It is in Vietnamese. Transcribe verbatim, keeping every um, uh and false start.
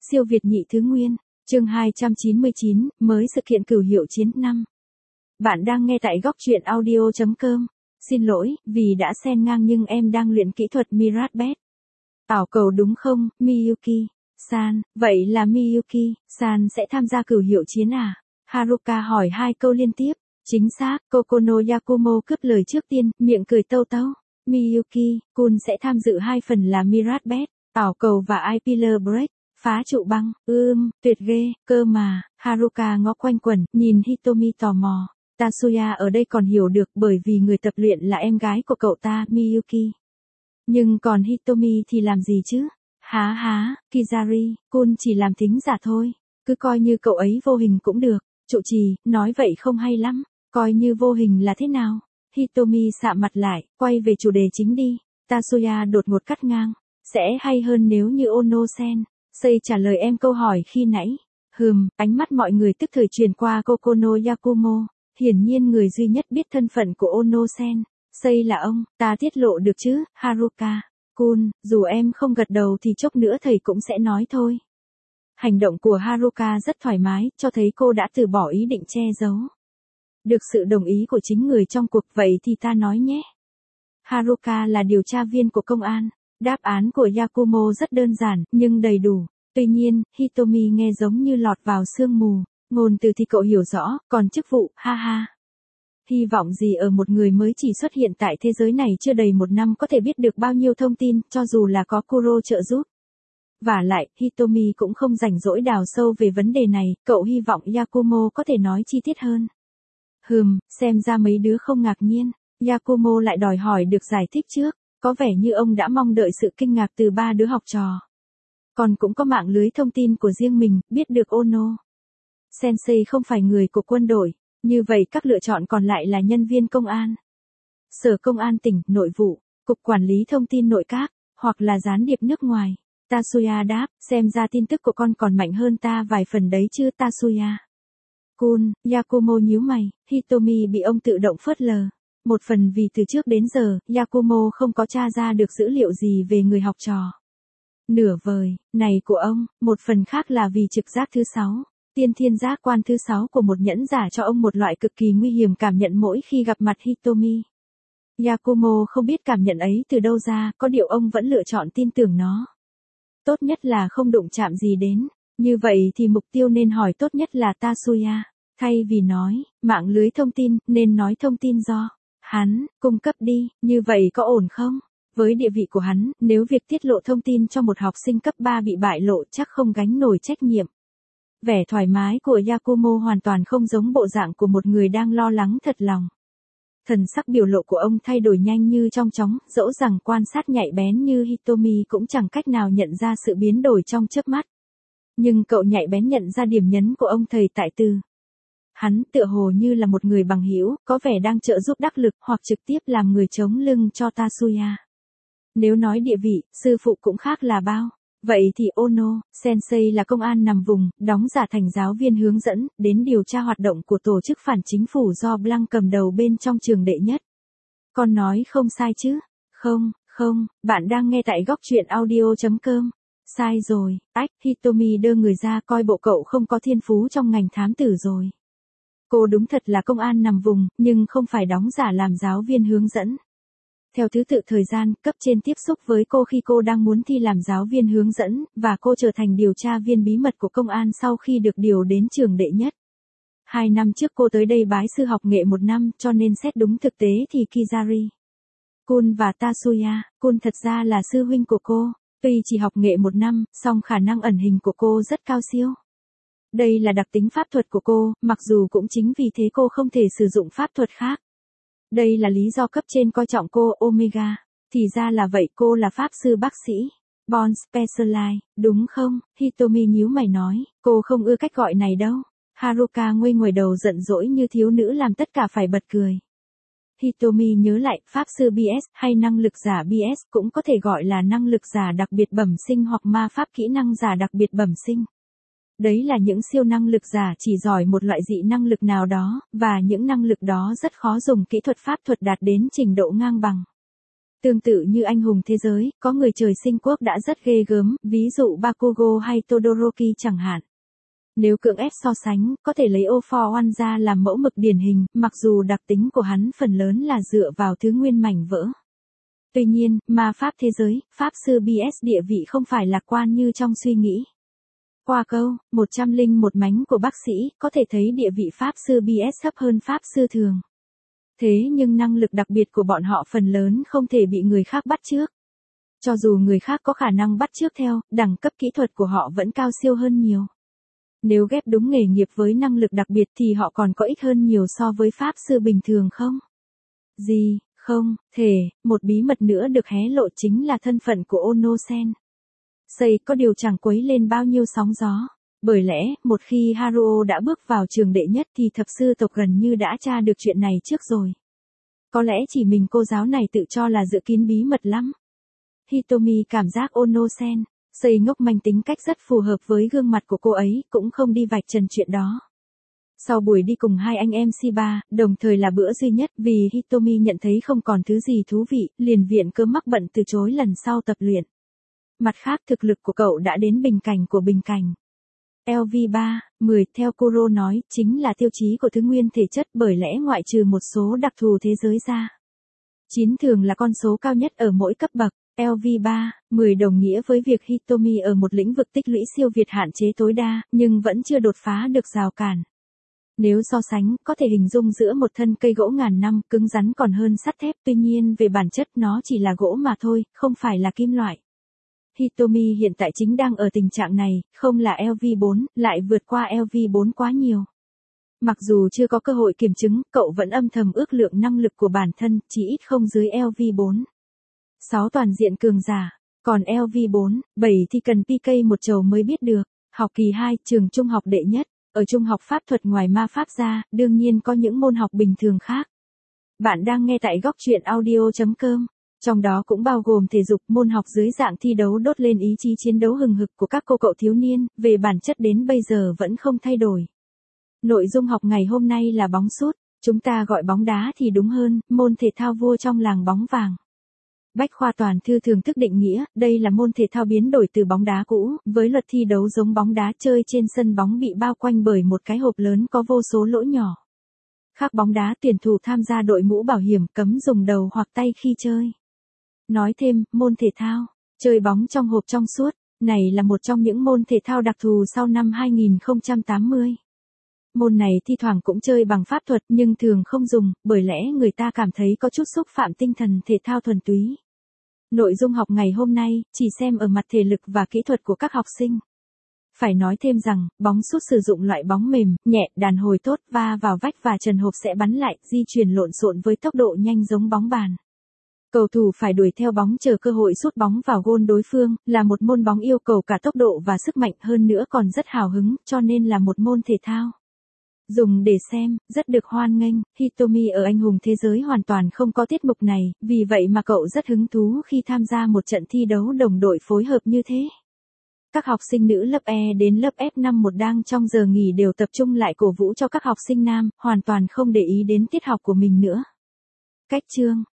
Siêu Việt nhị thứ nguyên, chương hai trăm chín mươi chín, mới sự kiện cửu hiệu chiến năm. Bạn đang nghe tại góc truyện audio chấm com. Xin lỗi, vì đã xen ngang nhưng em đang luyện kỹ thuật Mirabet. Ảo cầu đúng không, Miyuki-san? Vậy là Miyuki-san sẽ tham gia cửu hiệu chiến à? Haruka hỏi hai câu liên tiếp. Chính xác, Kokono Yakumo cướp lời trước tiên, miệng cười tâu tâu. Miyuki-kun sẽ tham dự hai phần là Mirabet, ảo cầu và Ipiler Break, phá trụ băng. Ưm, tuyệt ghê, cơ mà. Haruka ngó quanh quẩn, nhìn Hitomi tò mò. Tatsuya ở đây còn hiểu được bởi vì người tập luyện là em gái của cậu ta, Miyuki. Nhưng còn Hitomi thì làm gì chứ? Há há, Kizari-kun chỉ làm thính giả thôi. Cứ coi như cậu ấy vô hình cũng được. Trụ trì, nói vậy không hay lắm. Coi như vô hình là thế nào? Hitomi sạm mặt lại, quay về chủ đề chính đi. Tatsuya đột ngột cắt ngang. Sẽ hay hơn nếu như Ono-sen Sei trả lời em câu hỏi khi nãy. Hừm, ánh mắt mọi người tức thời truyền qua Kokono Yakumo. Hiển nhiên người duy nhất biết thân phận của Ono-sen Sei là ông. Ta tiết lộ được chứ, Haruka-kun, dù em không gật đầu thì chốc nữa thầy cũng sẽ nói thôi. Hành động của Haruka rất thoải mái, cho thấy cô đã từ bỏ ý định che giấu. Được sự đồng ý của chính người trong cuộc, vậy thì ta nói nhé. Haruka là điều tra viên của công an. Đáp án của Yakumo rất đơn giản, nhưng đầy đủ. Tuy nhiên, Hitomi nghe giống như lọt vào sương mù. Ngôn từ thì cậu hiểu rõ, còn chức vụ, ha ha. Hy vọng gì ở một người mới chỉ xuất hiện tại thế giới này chưa đầy một năm có thể biết được bao nhiêu thông tin, cho dù là có Kuro trợ giúp. Vả lại, Hitomi cũng không rảnh rỗi đào sâu về vấn đề này, cậu hy vọng Yakumo có thể nói chi tiết hơn. Hừm, xem ra mấy đứa không ngạc nhiên. Yakumo lại đòi hỏi được giải thích trước, có vẻ như ông đã mong đợi sự kinh ngạc từ ba đứa học trò. Còn cũng có mạng lưới thông tin của riêng mình, biết được Ono Sensei không phải người của quân đội, như vậy các lựa chọn còn lại là nhân viên công an. Sở Công an tỉnh, nội vụ, Cục Quản lý Thông tin nội các, hoặc là gián điệp nước ngoài. Tatsuya đáp, xem ra tin tức của con còn mạnh hơn ta vài phần đấy chứ Tatsuya. Kun, Yakumo nhíu mày, Hitomi bị ông tự động phớt lờ. Một phần vì từ trước đến giờ, Yakumo không có tra ra được dữ liệu gì về người học trò. Nửa vời, này của ông, một phần khác là vì trực giác thứ sáu. Tiên thiên giác quan thứ sáu của một nhẫn giả cho ông một loại cực kỳ nguy hiểm cảm nhận mỗi khi gặp mặt Hitomi. Yakumo không biết cảm nhận ấy từ đâu ra, có điều ông vẫn lựa chọn tin tưởng nó. Tốt nhất là không đụng chạm gì đến. Như vậy thì mục tiêu nên hỏi tốt nhất là Tatsuya. Thay vì nói, mạng lưới thông tin, nên nói thông tin do hắn cung cấp đi, như vậy có ổn không? Với địa vị của hắn, nếu việc tiết lộ thông tin cho một học sinh cấp ba bị bại lộ chắc không gánh nổi trách nhiệm. Vẻ thoải mái của Yakumo hoàn toàn không giống bộ dạng của một người đang lo lắng thật lòng. Thần sắc biểu lộ của ông thay đổi nhanh như trong chóng, dẫu rằng quan sát nhạy bén như Hitomi cũng chẳng cách nào nhận ra sự biến đổi trong chớp mắt. Nhưng cậu nhạy bén nhận ra điểm nhấn của ông thầy tại từ. Hắn tựa hồ như là một người bằng hữu, có vẻ đang trợ giúp đắc lực hoặc trực tiếp làm người chống lưng cho Tatsuya. Nếu nói địa vị, sư phụ cũng khác là bao. Vậy thì Ono Sensei là công an nằm vùng, đóng giả thành giáo viên hướng dẫn, đến điều tra hoạt động của tổ chức phản chính phủ do Blanc cầm đầu bên trong trường đệ nhất. Con nói không sai chứ? Không, không, bạn đang nghe tại góc truyện audio chấm com. Sai rồi, ách, Hitomi đưa người ra coi bộ cậu không có thiên phú trong ngành thám tử rồi. Cô đúng thật là công an nằm vùng, nhưng không phải đóng giả làm giáo viên hướng dẫn. Theo thứ tự thời gian, cấp trên tiếp xúc với cô khi cô đang muốn thi làm giáo viên hướng dẫn, và cô trở thành điều tra viên bí mật của công an sau khi được điều đến trường đệ nhất. Hai năm trước cô tới đây bái sư học nghệ một năm, cho nên xét đúng thực tế thì Kizari-kun và Tatsuya-kun thật ra là sư huynh của cô. Tuy chỉ học nghệ một năm, song khả năng ẩn hình của cô rất cao siêu. Đây là đặc tính pháp thuật của cô, mặc dù cũng chính vì thế cô không thể sử dụng pháp thuật khác. Đây là lý do cấp trên coi trọng cô, Omega. Thì ra là vậy, cô là pháp sư bác sĩ. Born Specialized, đúng không? Hitomi nhíu mày nói, cô không ưa cách gọi này đâu. Haruka nguây nguẩy đầu giận dỗi như thiếu nữ làm tất cả phải bật cười. Hitomi nhớ lại, pháp sư bê ét hay năng lực giả bê ét cũng có thể gọi là năng lực giả đặc biệt bẩm sinh hoặc ma pháp kỹ năng giả đặc biệt bẩm sinh. Đấy là những siêu năng lực giả chỉ giỏi một loại dị năng lực nào đó, và những năng lực đó rất khó dùng kỹ thuật pháp thuật đạt đến trình độ ngang bằng. Tương tự như anh hùng thế giới, có người trời sinh quốc đã rất ghê gớm, ví dụ Bakugo hay Todoroki chẳng hạn. Nếu cưỡng ép so sánh, có thể lấy All for One ra làm mẫu mực điển hình, mặc dù đặc tính của hắn phần lớn là dựa vào thứ nguyên mảnh vỡ. Tuy nhiên, ma pháp thế giới, pháp sư bê ét địa vị không phải lạc quan như trong suy nghĩ. Qua câu, một trăm lẻ một mánh của bác sĩ, có thể thấy địa vị pháp sư bê ét thấp hơn pháp sư thường. Thế nhưng năng lực đặc biệt của bọn họ phần lớn không thể bị người khác bắt chước. Cho dù người khác có khả năng bắt chước theo, đẳng cấp kỹ thuật của họ vẫn cao siêu hơn nhiều. Nếu ghép đúng nghề nghiệp với năng lực đặc biệt thì họ còn có ích hơn nhiều so với pháp sư bình thường không? Gì, không, thể, một bí mật nữa được hé lộ chính là thân phận của Ono-sen. Sei có điều chẳng quấy lên bao nhiêu sóng gió. Bởi lẽ, một khi Haruo đã bước vào trường đệ nhất thì thập sư tộc gần như đã tra được chuyện này trước rồi. Có lẽ chỉ mình cô giáo này tự cho là giữ kín bí mật lắm. Hitomi cảm giác Ono-sen, Sei ngốc manh tính cách rất phù hợp với gương mặt của cô ấy, cũng không đi vạch trần chuyện đó. Sau buổi đi cùng hai anh em Shiba, đồng thời là bữa duy nhất vì Hitomi nhận thấy không còn thứ gì thú vị, liền viện cớ mắc bận từ chối lần sau tập luyện. Mặt khác thực lực của cậu đã đến bình cảnh của bình cảnh. lờ vê ba, mười theo Kuro nói, chính là tiêu chí của thứ nguyên thể chất bởi lẽ ngoại trừ một số đặc thù thế giới ra. chín thường là con số cao nhất ở mỗi cấp bậc. lờ vê ba, mười đồng nghĩa với việc Hitomi ở một lĩnh vực tích lũy siêu việt hạn chế tối đa, nhưng vẫn chưa đột phá được rào cản. Nếu so sánh, có thể hình dung giữa một thân cây gỗ ngàn năm, cứng rắn còn hơn sắt thép, tuy nhiên về bản chất nó chỉ là gỗ mà thôi, không phải là kim loại. Hitomi hiện tại chính đang ở tình trạng này, không là lờ vê bốn, lại vượt qua lờ vê bốn quá nhiều. Mặc dù chưa có cơ hội kiểm chứng, cậu vẫn âm thầm ước lượng năng lực của bản thân, chỉ ít không dưới lờ vê bốn. sáu toàn diện cường giả, còn lờ vê bốn, bảy thì cần pê ca một chầu mới biết được. Học kỳ hai, trường trung học đệ nhất, ở trung học pháp thuật ngoài ma pháp ra, đương nhiên có những môn học bình thường khác. Bạn đang nghe tại góc truyện audio chấm com. Trong đó cũng bao gồm thể dục, môn học dưới dạng thi đấu đốt lên ý chí chiến đấu hừng hực của các cô cậu thiếu niên, về bản chất đến bây giờ vẫn không thay đổi. Nội dung học ngày hôm nay là bóng sút, chúng ta gọi bóng đá thì đúng hơn, môn thể thao vua trong làng bóng vàng. Bách khoa toàn thư thường thức định nghĩa, đây là môn thể thao biến đổi từ bóng đá cũ, với luật thi đấu giống bóng đá chơi trên sân bóng bị bao quanh bởi một cái hộp lớn có vô số lỗ nhỏ. Khác bóng đá, tuyển thủ tham gia đội mũ bảo hiểm, cấm dùng đầu hoặc tay khi chơi. Nói thêm, môn thể thao, chơi bóng trong hộp trong suốt, này là một trong những môn thể thao đặc thù sau năm hai nghìn không trăm tám mươi. Môn này thi thoảng cũng chơi bằng pháp thuật nhưng thường không dùng, bởi lẽ người ta cảm thấy có chút xúc phạm tinh thần thể thao thuần túy. Nội dung học ngày hôm nay, chỉ xem ở mặt thể lực và kỹ thuật của các học sinh. Phải nói thêm rằng, bóng sút sử dụng loại bóng mềm, nhẹ, đàn hồi tốt, va vào vách và trần hộp sẽ bắn lại, di chuyển lộn xộn với tốc độ nhanh giống bóng bàn. Cầu thủ phải đuổi theo bóng chờ cơ hội sút bóng vào gôn đối phương, là một môn bóng yêu cầu cả tốc độ và sức mạnh, hơn nữa còn rất hào hứng, cho nên là một môn thể thao. Dùng để xem, rất được hoan nghênh, Hitomi ở Anh hùng thế giới hoàn toàn không có tiết mục này, vì vậy mà cậu rất hứng thú khi tham gia một trận thi đấu đồng đội phối hợp như thế. Các học sinh nữ lớp E đến lớp F năm một đang trong giờ nghỉ đều tập trung lại cổ vũ cho các học sinh nam, hoàn toàn không để ý đến tiết học của mình nữa. Cách chương